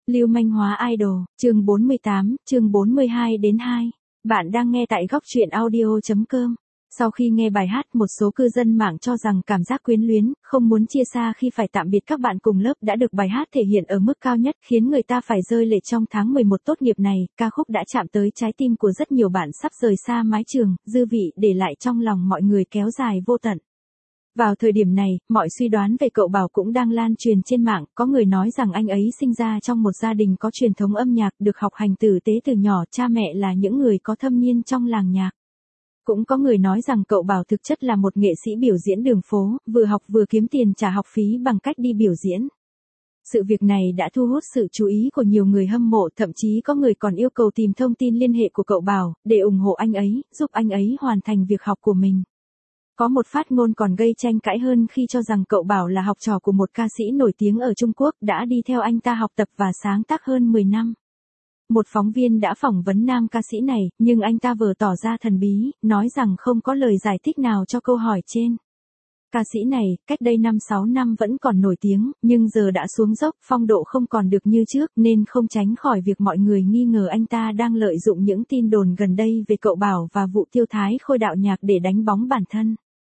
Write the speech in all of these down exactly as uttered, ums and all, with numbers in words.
Lưu manh hóa idol, chương bốn mươi tám, chương bốn mươi hai đến hai. Bạn đang nghe tại góc truyện audio chấm com. Sau khi nghe bài hát, một số cư dân mạng cho rằng cảm giác quyến luyến, không muốn chia xa khi phải tạm biệt các bạn cùng lớp đã được bài hát thể hiện ở mức cao nhất, khiến người ta phải rơi lệ trong tháng mười một tốt nghiệp này. Ca khúc đã chạm tới trái tim của rất nhiều bạn sắp rời xa mái trường, dư vị để lại trong lòng mọi người kéo dài vô tận. Vào thời điểm này, mọi suy đoán về cậu Bảo cũng đang lan truyền trên mạng, có người nói rằng anh ấy sinh ra trong một gia đình có truyền thống âm nhạc, được học hành tử tế từ nhỏ, cha mẹ là những người có thâm niên trong làng nhạc. Cũng có người nói rằng cậu Bảo thực chất là một nghệ sĩ biểu diễn đường phố, vừa học vừa kiếm tiền trả học phí bằng cách đi biểu diễn. Sự việc này đã thu hút sự chú ý của nhiều người hâm mộ, thậm chí có người còn yêu cầu tìm thông tin liên hệ của cậu Bảo, để ủng hộ anh ấy, giúp anh ấy hoàn thành việc học của mình. Có một phát ngôn còn gây tranh cãi hơn khi cho rằng cậu Bảo là học trò của một ca sĩ nổi tiếng ở Trung Quốc, đã đi theo anh ta học tập và sáng tác hơn mười năm. Một phóng viên đã phỏng vấn nam ca sĩ này, nhưng anh ta vừa tỏ ra thần bí, nói rằng không có lời giải thích nào cho câu hỏi trên. Ca sĩ này, cách đây năm sáu năm vẫn còn nổi tiếng, nhưng giờ đã xuống dốc, phong độ không còn được như trước, nên không tránh khỏi việc mọi người nghi ngờ anh ta đang lợi dụng những tin đồn gần đây về cậu Bảo và vụ tiêu thái khôi đạo nhạc để đánh bóng bản thân.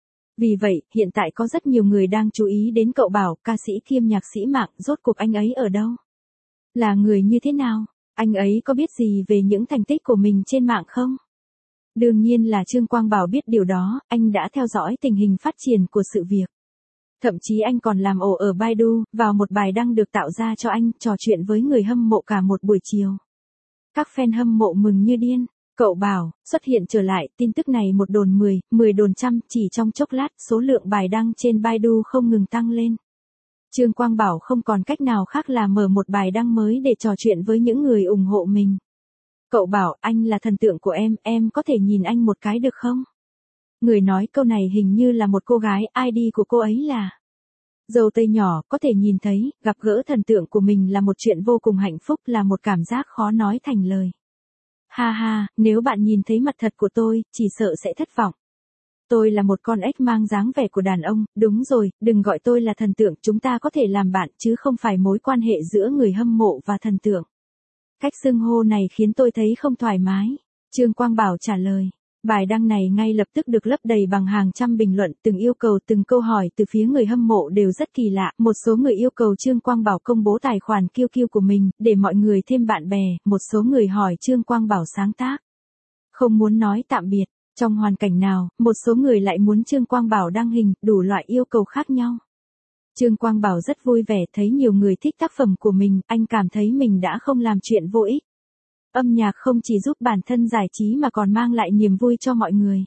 Vì vậy, hiện tại có rất nhiều người đang chú ý đến cậu Bảo, ca sĩ kiêm nhạc sĩ mạng, rốt cuộc anh ấy ở đâu? Là người như thế nào? Anh ấy có biết gì về những thành tích của mình trên mạng không? Đương nhiên là Trương Quang Bảo biết điều đó, anh đã theo dõi tình hình phát triển của sự việc. Thậm chí anh còn làm ồ ở Baidu, vào một bài đăng được tạo ra cho anh, trò chuyện với người hâm mộ cả một buổi chiều. Các fan hâm mộ mừng như điên. Cậu Bảo xuất hiện trở lại, tin tức này một đồn mười, mười đồn trăm, chỉ trong chốc lát, số lượng bài đăng trên Baidu không ngừng tăng lên. Trương Quang Bảo không còn cách nào khác là mở một bài đăng mới để trò chuyện với những người ủng hộ mình. Cậu Bảo, anh là thần tượng của em, em có thể nhìn anh một cái được không? Người nói câu này hình như là một cô gái, i đê của cô ấy là Dâu tây nhỏ, có thể nhìn thấy, gặp gỡ thần tượng của mình là một chuyện vô cùng hạnh phúc, là một cảm giác khó nói thành lời. Ha ha, nếu bạn nhìn thấy mặt thật của tôi, chỉ sợ sẽ thất vọng. Tôi là một con ếch mang dáng vẻ của đàn ông, đúng rồi, đừng gọi tôi là thần tượng, chúng ta có thể làm bạn chứ không phải mối quan hệ giữa người hâm mộ và thần tượng. Cách xưng hô này khiến tôi thấy không thoải mái. Trương Quang Bảo trả lời. Bài đăng này ngay lập tức được lấp đầy bằng hàng trăm bình luận, từng yêu cầu, từng câu hỏi từ phía người hâm mộ đều rất kỳ lạ. Một số người yêu cầu Trương Quang Bảo công bố tài khoản kiu kiu của mình, để mọi người thêm bạn bè. Một số người hỏi Trương Quang Bảo sáng tác, không muốn nói tạm biệt. Trong hoàn cảnh nào, một số người lại muốn Trương Quang Bảo đăng hình, đủ loại yêu cầu khác nhau. Trương Quang Bảo rất vui vẻ thấy nhiều người thích tác phẩm của mình, anh cảm thấy mình đã không làm chuyện vô ích. Âm nhạc không chỉ giúp bản thân giải trí mà còn mang lại niềm vui cho mọi người.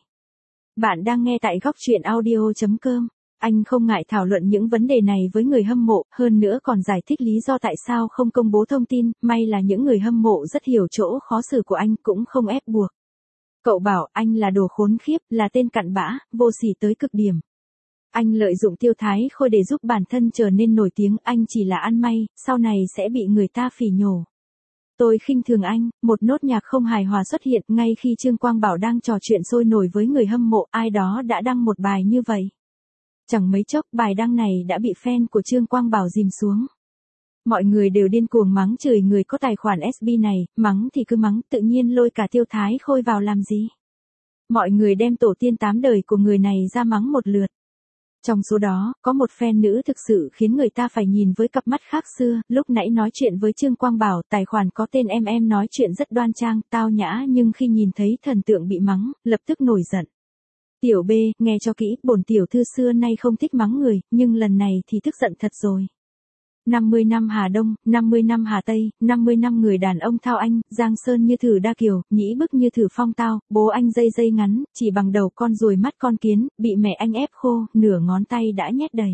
Bạn đang nghe tại góc truyện audio chấm com. Anh không ngại thảo luận những vấn đề này với người hâm mộ, hơn nữa còn giải thích lý do tại sao không công bố thông tin, may là những người hâm mộ rất hiểu chỗ khó xử của anh, cũng không ép buộc. Cậu Bảo, anh là đồ khốn khiếp, là tên cặn bã, vô sỉ tới cực điểm. Anh lợi dụng tiêu thái khôi để giúp bản thân trở nên nổi tiếng, anh chỉ là ăn may, sau này sẽ bị người ta phỉ nhổ. Tôi khinh thường anh. Một nốt nhạc không hài hòa xuất hiện ngay khi Trương Quang Bảo đang trò chuyện sôi nổi với người hâm mộ, ai đó đã đăng một bài như vậy. Chẳng mấy chốc, bài đăng này đã bị fan của Trương Quang Bảo dìm xuống. Mọi người đều điên cuồng mắng chửi người có tài khoản ét bê này, mắng thì cứ mắng, tự nhiên lôi cả tiêu thái khôi vào làm gì. Mọi người đem tổ tiên tám đời của người này ra mắng một lượt. Trong số đó, có một fan nữ thực sự khiến người ta phải nhìn với cặp mắt khác xưa, lúc nãy nói chuyện với Trương Quang Bảo, tài khoản có tên em em nói chuyện rất đoan trang, tao nhã, nhưng khi nhìn thấy thần tượng bị mắng, lập tức nổi giận. Tiểu B, nghe cho kỹ, bổn tiểu thư xưa nay không thích mắng người, nhưng lần này thì tức giận thật rồi. năm mươi năm Hà Đông, năm mươi năm Hà Tây, năm mươi năm người đàn ông thao anh, Giang Sơn như thử đa kiều, nhĩ bức như thử phong tao, bố anh dây dây ngắn, chỉ bằng đầu con ruồi mắt con kiến, bị mẹ anh ép khô, nửa ngón tay đã nhét đầy.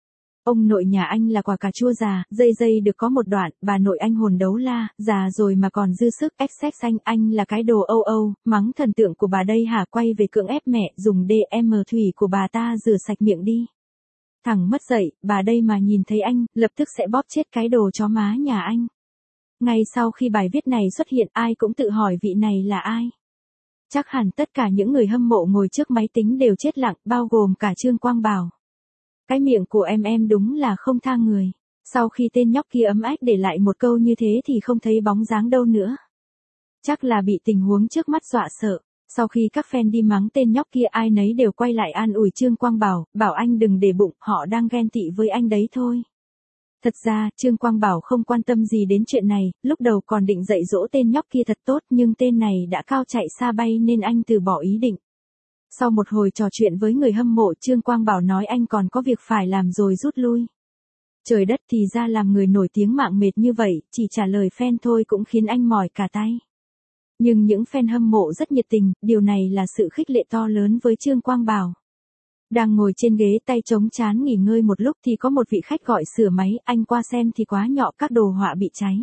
Ông nội nhà anh là quả cà chua già, dây dây được có một đoạn, bà nội anh hồn đấu la, già rồi mà còn dư sức, ép xét xanh, anh là cái đồ âu âu, mắng thần tượng của bà đây hả, quay về cưỡng ép mẹ, dùng đê em thủy của bà ta rửa sạch miệng đi. Thằng mất dạy, bà đây mà nhìn thấy anh, lập tức sẽ bóp chết cái đồ chó má nhà anh. Ngay sau khi bài viết này xuất hiện, ai cũng tự hỏi vị này là ai. Chắc hẳn tất cả những người hâm mộ ngồi trước máy tính đều chết lặng, bao gồm cả Trương Quang Bảo. Cái miệng của em em đúng là không tha người. Sau khi tên nhóc kia ấm ách để lại một câu như thế thì không thấy bóng dáng đâu nữa. Chắc là bị tình huống trước mắt dọa sợ. Sau khi các fan đi mắng tên nhóc kia, ai nấy đều quay lại an ủi Trương Quang Bảo, bảo anh đừng để bụng, họ đang ghen tị với anh đấy thôi. Thật ra, Trương Quang Bảo không quan tâm gì đến chuyện này, lúc đầu còn định dạy dỗ tên nhóc kia thật tốt, nhưng tên này đã cao chạy xa bay nên anh từ bỏ ý định. Sau một hồi trò chuyện với người hâm mộ, Trương Quang Bảo nói anh còn có việc phải làm rồi rút lui. Trời đất, thì ra làm người nổi tiếng mạng mệt như vậy, chỉ trả lời fan thôi cũng khiến anh mỏi cả tay. Nhưng những fan hâm mộ rất nhiệt tình, điều này là sự khích lệ to lớn với Trương Quang Bảo. Đang ngồi trên ghế tay chống trán nghỉ ngơi một lúc thì có một vị khách gọi sửa máy, anh qua xem thì quá nhỏ, các đồ họa bị cháy.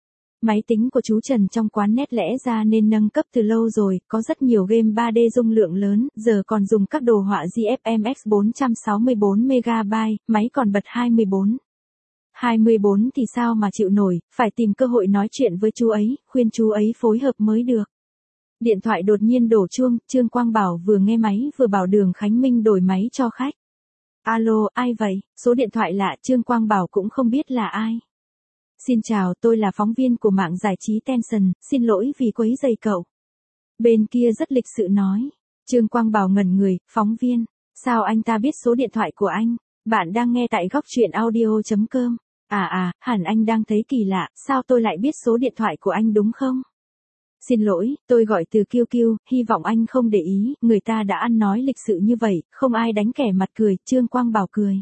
Máy tính của chú Trần trong quán nét lẽ ra nên nâng cấp từ lâu rồi, có rất nhiều game ba D dung lượng lớn, giờ còn dùng các đồ họa giê ép em ích bốn trăm sáu mươi bốn mê ga bai, máy còn bật hai mươi bốn. hai mươi bốn thì sao mà chịu nổi, phải tìm cơ hội nói chuyện với chú ấy, khuyên chú ấy phối hợp mới được. Điện thoại đột nhiên đổ chuông, Trương Quang Bảo vừa nghe máy vừa bảo Đường Khánh Minh đổi máy cho khách. Alo, ai vậy? Số điện thoại lạ, Trương Quang Bảo cũng không biết là ai. Xin chào, tôi là phóng viên của mạng giải trí Tension, xin lỗi vì quấy rầy cậu. Bên kia rất lịch sự nói. Trương Quang Bảo ngẩn người, phóng viên, sao anh ta biết số điện thoại của anh? Bạn đang nghe tại góc truyện audio chấm com. À à, hẳn anh đang thấy kỳ lạ, sao tôi lại biết số điện thoại của anh đúng không? Xin lỗi, tôi gọi từ Kiêu Kiêu, hy vọng anh không để ý, người ta đã ăn nói lịch sự như vậy, không ai đánh kẻ mặt cười, Trương Quang Bảo cười.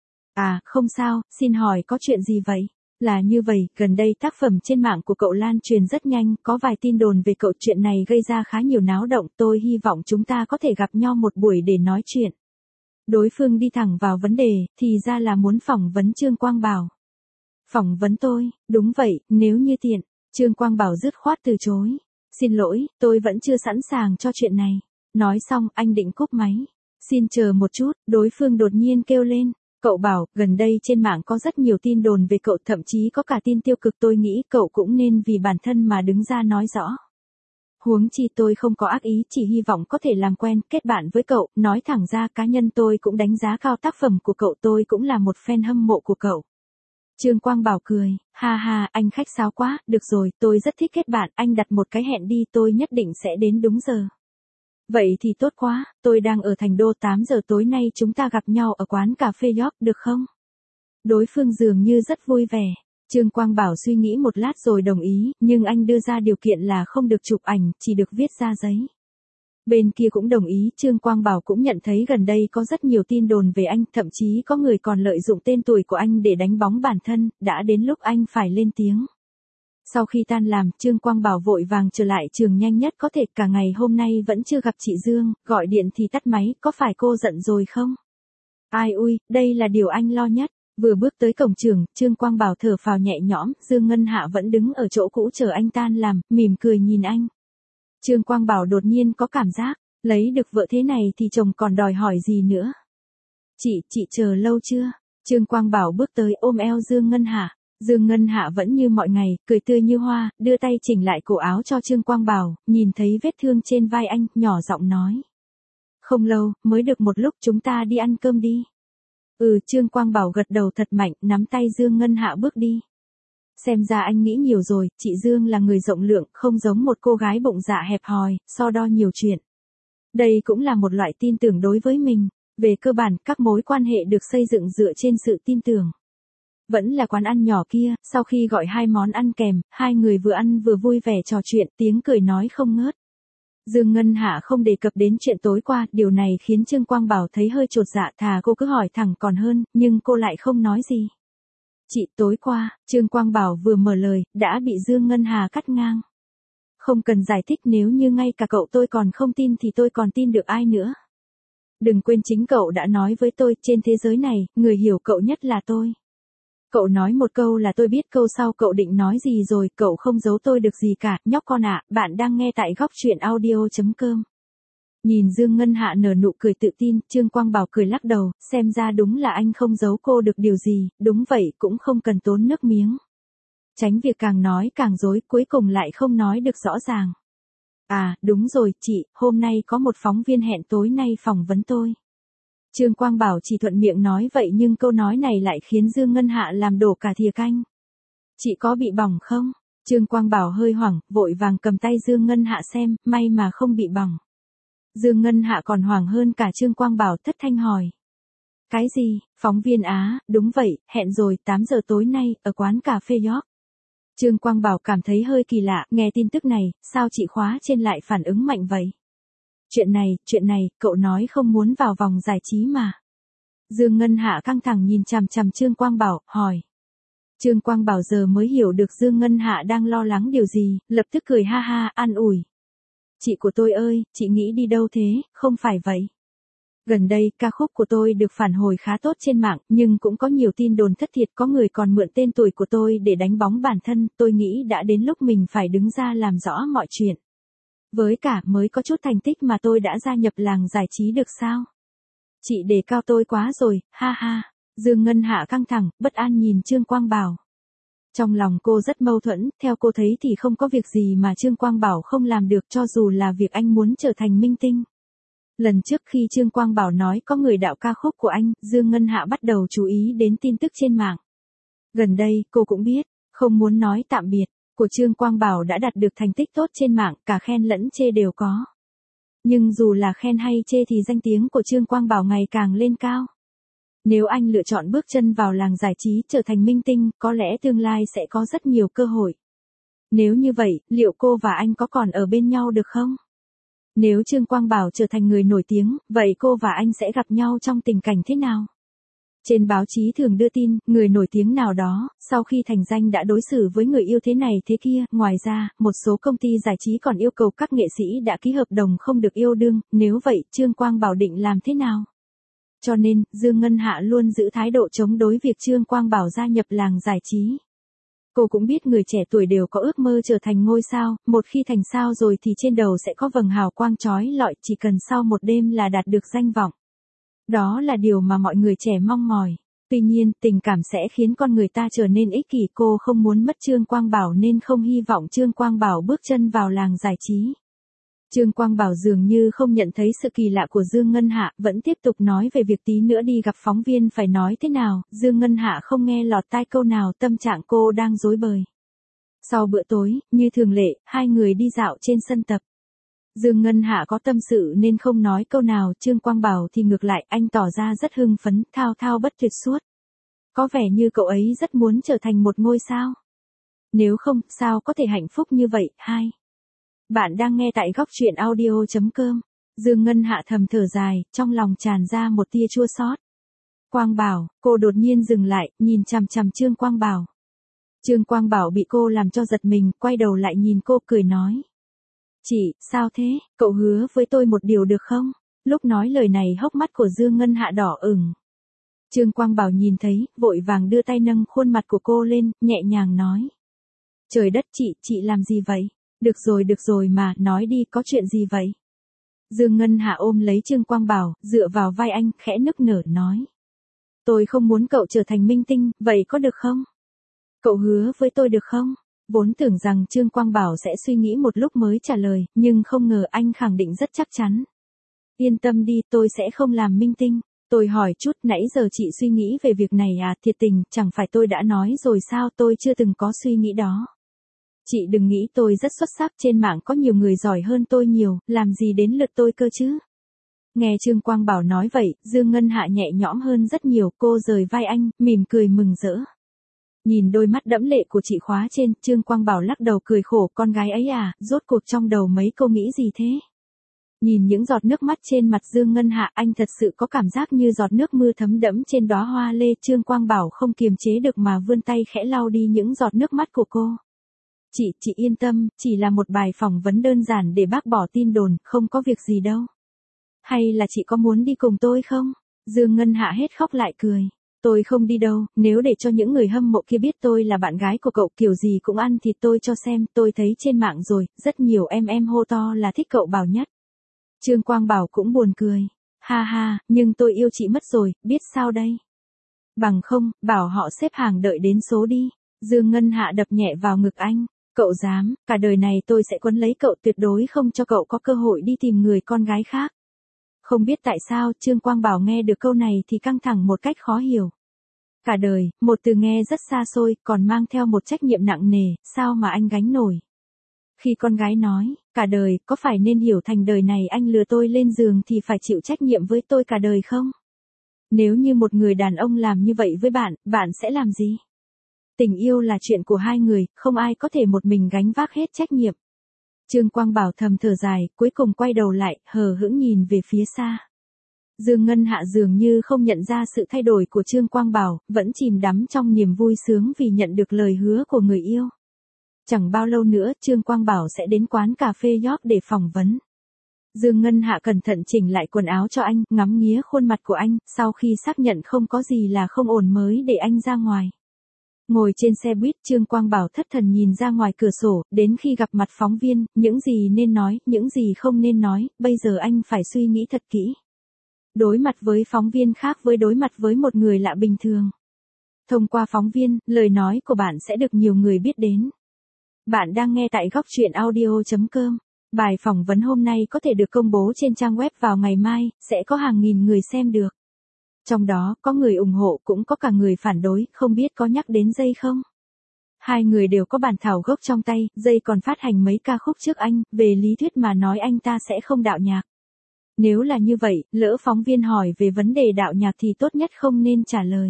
À, không sao, xin hỏi có chuyện gì vậy? Là như vậy, gần đây tác phẩm trên mạng của cậu lan truyền rất nhanh, có vài tin đồn về cậu, chuyện này gây ra khá nhiều náo động, tôi hy vọng chúng ta có thể gặp nhau một buổi để nói chuyện. Đối phương đi thẳng vào vấn đề, thì ra là muốn phỏng vấn Trương Quang Bảo. Phỏng vấn tôi, đúng vậy, nếu như tiện. Trương Quang Bảo dứt khoát từ chối. Xin lỗi, tôi vẫn chưa sẵn sàng cho chuyện này. Nói xong, anh định cúp máy. Xin chờ một chút, đối phương đột nhiên kêu lên. Cậu Bảo, gần đây trên mạng có rất nhiều tin đồn về cậu, thậm chí có cả tin tiêu cực, tôi nghĩ cậu cũng nên vì bản thân mà đứng ra nói rõ. Huống chi tôi không có ác ý, chỉ hy vọng có thể làm quen, kết bạn với cậu, nói thẳng ra cá nhân tôi cũng đánh giá cao tác phẩm của cậu, tôi cũng là một fan hâm mộ của cậu. Trương Quang Bảo cười, ha ha, anh khách sáo quá, được rồi, tôi rất thích kết bạn, anh đặt một cái hẹn đi, tôi nhất định sẽ đến đúng giờ. Vậy thì tốt quá, tôi đang ở Thành Đô, tám giờ tối nay chúng ta gặp nhau ở quán cà phê York, được không? Đối phương dường như rất vui vẻ. Trương Quang Bảo suy nghĩ một lát rồi đồng ý, nhưng anh đưa ra điều kiện là không được chụp ảnh, chỉ được viết ra giấy. Bên kia cũng đồng ý, Trương Quang Bảo cũng nhận thấy gần đây có rất nhiều tin đồn về anh, thậm chí có người còn lợi dụng tên tuổi của anh để đánh bóng bản thân, đã đến lúc anh phải lên tiếng. Sau khi tan làm, Trương Quang Bảo vội vàng trở lại trường nhanh nhất có thể, cả ngày hôm nay vẫn chưa gặp chị Dương, gọi điện thì tắt máy, có phải cô giận rồi không? Ai ui, đây là điều anh lo nhất. Vừa bước tới cổng trường, Trương Quang Bảo thở phào nhẹ nhõm, Dương Ngân Hạ vẫn đứng ở chỗ cũ chờ anh tan làm, mỉm cười nhìn anh. Trương Quang Bảo đột nhiên có cảm giác, lấy được vợ thế này thì chồng còn đòi hỏi gì nữa. Chị, chị chờ lâu chưa? Trương Quang Bảo bước tới ôm eo Dương Ngân Hạ. Dương Ngân Hạ vẫn như mọi ngày, cười tươi như hoa, đưa tay chỉnh lại cổ áo cho Trương Quang Bảo, nhìn thấy vết thương trên vai anh, nhỏ giọng nói. Không lâu, mới được một lúc, chúng ta đi ăn cơm đi. Ừ, Trương Quang Bảo gật đầu thật mạnh, nắm tay Dương Ngân Hạ bước đi. Xem ra anh nghĩ nhiều rồi, chị Dương là người rộng lượng, không giống một cô gái bụng dạ hẹp hòi, so đo nhiều chuyện. Đây cũng là một loại tin tưởng đối với mình. Về cơ bản, các mối quan hệ được xây dựng dựa trên sự tin tưởng. Vẫn là quán ăn nhỏ kia, sau khi gọi hai món ăn kèm, hai người vừa ăn vừa vui vẻ trò chuyện, tiếng cười nói không ngớt. Dương Ngân Hạ không đề cập đến chuyện tối qua, điều này khiến Trương Quang Bảo thấy hơi chột dạ, thà cô cứ hỏi thẳng còn hơn, nhưng cô lại không nói gì. Chị, tối qua, Trương Quang Bảo vừa mở lời, đã bị Dương Ngân Hà cắt ngang. Không cần giải thích, nếu như ngay cả cậu tôi còn không tin thì tôi còn tin được ai nữa. Đừng quên chính cậu đã nói với tôi, trên thế giới này, người hiểu cậu nhất là tôi. Cậu nói một câu là tôi biết, câu sau cậu định nói gì rồi, cậu không giấu tôi được gì cả, nhóc con ạ, bạn đang nghe tại góc truyện audio chấm com. Nhìn Dương Ngân Hạ nở nụ cười tự tin, Trương Quang Bảo cười lắc đầu, xem ra đúng là anh không giấu cô được điều gì, đúng vậy, cũng không cần tốn nước miếng. Tránh việc càng nói càng dối, cuối cùng lại không nói được rõ ràng. À, đúng rồi, chị, hôm nay có một phóng viên hẹn tối nay phỏng vấn tôi. Trương Quang Bảo chỉ thuận miệng nói vậy nhưng câu nói này lại khiến Dương Ngân Hạ làm đổ cả thìa canh. Chị có bị bỏng không? Trương Quang Bảo hơi hoảng, vội vàng cầm tay Dương Ngân Hạ xem, may mà không bị bỏng. Dương Ngân Hạ còn hoảng hơn cả Trương Quang Bảo, thất thanh hỏi. Cái gì? Phóng viên Á, đúng vậy, hẹn rồi, tám giờ tối nay, ở quán cà phê York. Trương Quang Bảo cảm thấy hơi kỳ lạ, nghe tin tức này, sao chị Khóa trên lại phản ứng mạnh vậy? Chuyện này, chuyện này, cậu nói không muốn vào vòng giải trí mà. Dương Ngân Hạ căng thẳng nhìn chằm chằm Trương Quang Bảo, hỏi. Trương Quang Bảo giờ mới hiểu được Dương Ngân Hạ đang lo lắng điều gì, lập tức cười ha ha, an ủi. Chị của tôi ơi, chị nghĩ đi đâu thế, không phải vậy. Gần đây, ca khúc của tôi được phản hồi khá tốt trên mạng, nhưng cũng có nhiều tin đồn thất thiệt, có người còn mượn tên tuổi của tôi để đánh bóng bản thân, tôi nghĩ đã đến lúc mình phải đứng ra làm rõ mọi chuyện. Với cả, mới có chút thành tích mà tôi đã gia nhập làng giải trí được sao? Chị đề cao tôi quá rồi, ha ha. Dương Ngân Hạ căng thẳng, bất an nhìn Trương Quang Bảo. Trong lòng cô rất mâu thuẫn, theo cô thấy thì không có việc gì mà Trương Quang Bảo không làm được cho dù là việc anh muốn trở thành minh tinh. Lần trước khi Trương Quang Bảo nói có người đạo ca khúc của anh, Dương Ngân Hạ bắt đầu chú ý đến tin tức trên mạng. Gần đây, cô cũng biết, không muốn nói tạm biệt, của Trương Quang Bảo đã đạt được thành tích tốt trên mạng, cả khen lẫn chê đều có. Nhưng dù là khen hay chê thì danh tiếng của Trương Quang Bảo ngày càng lên cao. Nếu anh lựa chọn bước chân vào làng giải trí trở thành minh tinh, có lẽ tương lai sẽ có rất nhiều cơ hội. Nếu như vậy, liệu cô và anh có còn ở bên nhau được không? Nếu Trương Quang Bảo trở thành người nổi tiếng, vậy cô và anh sẽ gặp nhau trong tình cảnh thế nào? Trên báo chí thường đưa tin, người nổi tiếng nào đó, sau khi thành danh đã đối xử với người yêu thế này thế kia. Ngoài ra, một số công ty giải trí còn yêu cầu các nghệ sĩ đã ký hợp đồng không được yêu đương, nếu vậy, Trương Quang Bảo định làm thế nào? Cho nên, Dương Ngân Hạ luôn giữ thái độ chống đối việc Trương Quang Bảo gia nhập làng giải trí. Cô cũng biết người trẻ tuổi đều có ước mơ trở thành ngôi sao, một khi thành sao rồi thì trên đầu sẽ có vầng hào quang chói lọi, chỉ cần sau một đêm là đạt được danh vọng. Đó là điều mà mọi người trẻ mong mỏi. Tuy nhiên, tình cảm sẽ khiến con người ta trở nên ích kỷ, cô không muốn mất Trương Quang Bảo nên không hy vọng Trương Quang Bảo bước chân vào làng giải trí. Trương Quang Bảo dường như không nhận thấy sự kỳ lạ của Dương Ngân Hạ, vẫn tiếp tục nói về việc tí nữa đi gặp phóng viên phải nói thế nào. Dương Ngân Hạ không nghe lọt tai câu nào, tâm trạng cô đang rối bời. Sau bữa tối, như thường lệ, hai người đi dạo trên sân tập. Dương Ngân Hạ có tâm sự nên không nói câu nào, Trương Quang Bảo thì ngược lại, anh tỏ ra rất hưng phấn, thao thao bất tuyệt suốt. Có vẻ như cậu ấy rất muốn trở thành một ngôi sao. Nếu không, sao có thể hạnh phúc như vậy, hai. Bạn đang nghe tại góc truyện audio chấm com. Dương Ngân Hạ thầm thở dài, trong lòng tràn ra một tia chua xót. Quang Bảo, cô đột nhiên dừng lại, nhìn chằm chằm Trương Quang Bảo. Trương Quang Bảo bị cô làm cho giật mình, quay đầu lại nhìn cô cười nói. Chị, sao thế, cậu hứa với tôi một điều được không? Lúc nói lời này hốc mắt của Dương Ngân Hạ đỏ ửng. Trương Quang Bảo nhìn thấy, vội vàng đưa tay nâng khuôn mặt của cô lên, nhẹ nhàng nói. Trời đất chị, chị làm gì vậy? Được rồi được rồi mà, nói đi, có chuyện gì vậy? Dương Ngân Hạ ôm lấy Trương Quang Bảo, dựa vào vai anh, khẽ nức nở nói. Tôi không muốn cậu trở thành minh tinh, vậy có được không? Cậu hứa với tôi được không? Vốn tưởng rằng Trương Quang Bảo sẽ suy nghĩ một lúc mới trả lời, nhưng không ngờ anh khẳng định rất chắc chắn. Yên tâm đi, tôi sẽ không làm minh tinh. Tôi hỏi chút, nãy giờ chị suy nghĩ về việc này à, thiệt tình, chẳng phải tôi đã nói rồi sao, tôi chưa từng có suy nghĩ đó. Chị đừng nghĩ tôi rất xuất sắc, trên mạng có nhiều người giỏi hơn tôi nhiều, làm gì đến lượt tôi cơ chứ. Nghe Trương Quang Bảo nói vậy, Dương Ngân Hạ nhẹ nhõm hơn rất nhiều, cô rời vai anh, mỉm cười mừng rỡ. Nhìn đôi mắt đẫm lệ của chị Khóa trên, Trương Quang Bảo lắc đầu cười khổ, con gái ấy à, rốt cuộc trong đầu mấy cô nghĩ gì thế? Nhìn những giọt nước mắt trên mặt Dương Ngân Hạ, anh thật sự có cảm giác như giọt nước mưa thấm đẫm trên đóa hoa lê. Trương Quang Bảo không kiềm chế được mà vươn tay khẽ lau đi những giọt nước mắt của cô. Chị, chị yên tâm, chỉ là một bài phỏng vấn đơn giản để bác bỏ tin đồn, không có việc gì đâu. Hay là chị có muốn đi cùng tôi không? Dương Ngân Hạ hết khóc lại cười. Tôi không đi đâu, nếu để cho những người hâm mộ kia biết tôi là bạn gái của cậu, kiểu gì cũng ăn thịt tôi cho xem, tôi thấy trên mạng rồi, rất nhiều em em hô to là thích cậu Bảo nhất. Trương Quang Bảo cũng buồn cười. Ha ha, nhưng tôi yêu chị mất rồi, biết sao đây? Bằng không, bảo họ xếp hàng đợi đến số đi. Dương Ngân Hạ đập nhẹ vào ngực anh. Cậu dám, cả đời này tôi sẽ quấn lấy cậu, tuyệt đối không cho cậu có cơ hội đi tìm người con gái khác. Không biết tại sao, Trương Quang Bảo nghe được câu này thì căng thẳng một cách khó hiểu. Cả đời, một từ nghe rất xa xôi, còn mang theo một trách nhiệm nặng nề, sao mà anh gánh nổi? Khi con gái nói, cả đời, có phải nên hiểu thành đời này anh lừa tôi lên giường thì phải chịu trách nhiệm với tôi cả đời không? Nếu như một người đàn ông làm như vậy với bạn, bạn sẽ làm gì? Tình yêu là chuyện của hai người, không ai có thể một mình gánh vác hết trách nhiệm. Trương Quang Bảo thầm thở dài, cuối cùng quay đầu lại, hờ hững nhìn về phía xa. Dương Ngân Hạ dường như không nhận ra sự thay đổi của Trương Quang Bảo, vẫn chìm đắm trong niềm vui sướng vì nhận được lời hứa của người yêu. Chẳng bao lâu nữa, Trương Quang Bảo sẽ đến quán cà phê York để phỏng vấn. Dương Ngân Hạ cẩn thận chỉnh lại quần áo cho anh, ngắm nghía khuôn mặt của anh, sau khi xác nhận không có gì là không ổn mới để anh ra ngoài. Ngồi trên xe buýt, Trương Quang Bảo thất thần nhìn ra ngoài cửa sổ, đến khi gặp mặt phóng viên, những gì nên nói, những gì không nên nói, bây giờ anh phải suy nghĩ thật kỹ. Đối mặt với phóng viên khác với đối mặt với một người lạ bình thường. Thông qua phóng viên, lời nói của bạn sẽ được nhiều người biết đến. Bạn đang nghe tại góc truyện audio chấm com. Bài phỏng vấn hôm nay có thể được công bố trên trang web vào ngày mai, sẽ có hàng nghìn người xem được. Trong đó, có người ủng hộ cũng có cả người phản đối, không biết có nhắc đến Jay không? Hai người đều có bản thảo gốc trong tay, Jay còn phát hành mấy ca khúc trước anh, về lý thuyết mà nói anh ta sẽ không đạo nhạc. Nếu là như vậy, lỡ phóng viên hỏi về vấn đề đạo nhạc thì tốt nhất không nên trả lời.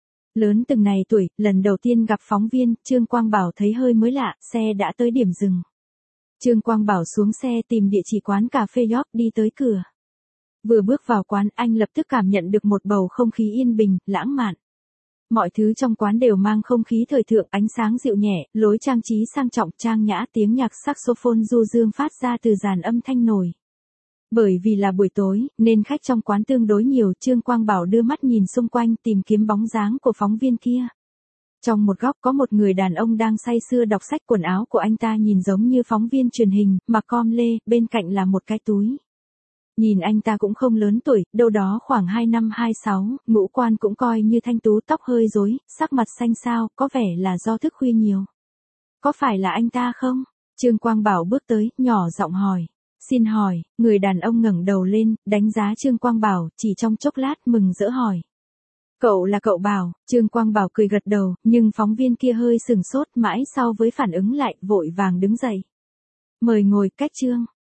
Lớn từng này tuổi, lần đầu tiên gặp phóng viên, Trương Quang Bảo thấy hơi mới lạ, xe đã tới điểm dừng. Trương Quang Bảo xuống xe tìm địa chỉ quán cà phê York đi tới cửa. Vừa bước vào quán, anh lập tức cảm nhận được một bầu không khí yên bình, lãng mạn. Mọi thứ trong quán đều mang không khí thời thượng, ánh sáng dịu nhẹ, lối trang trí sang trọng, trang nhã, tiếng nhạc saxophone du dương phát ra từ dàn âm thanh nổi. Bởi vì là buổi tối, nên khách trong quán tương đối nhiều, Trương Quang Bảo đưa mắt nhìn xung quanh tìm kiếm bóng dáng của phóng viên kia. Trong một góc có một người đàn ông đang say sưa đọc sách, quần áo của anh ta nhìn giống như phóng viên truyền hình, mặc com lê, bên cạnh là một cái túi. Nhìn anh ta cũng không lớn tuổi, đâu đó khoảng hai năm hai sáu, ngũ quan cũng coi như thanh tú, tóc hơi rối, sắc mặt xanh xao, có vẻ là do thức khuya nhiều. Có phải là anh ta không? Trương Quang Bảo bước tới, nhỏ giọng hỏi. Xin hỏi, người đàn ông ngẩng đầu lên, đánh giá Trương Quang Bảo, chỉ trong chốc lát mừng rỡ hỏi. Cậu là cậu Bảo, Trương Quang Bảo cười gật đầu, nhưng phóng viên kia hơi sừng sốt, mãi sau với phản ứng lại, vội vàng đứng dậy. Mời ngồi, cách Trương.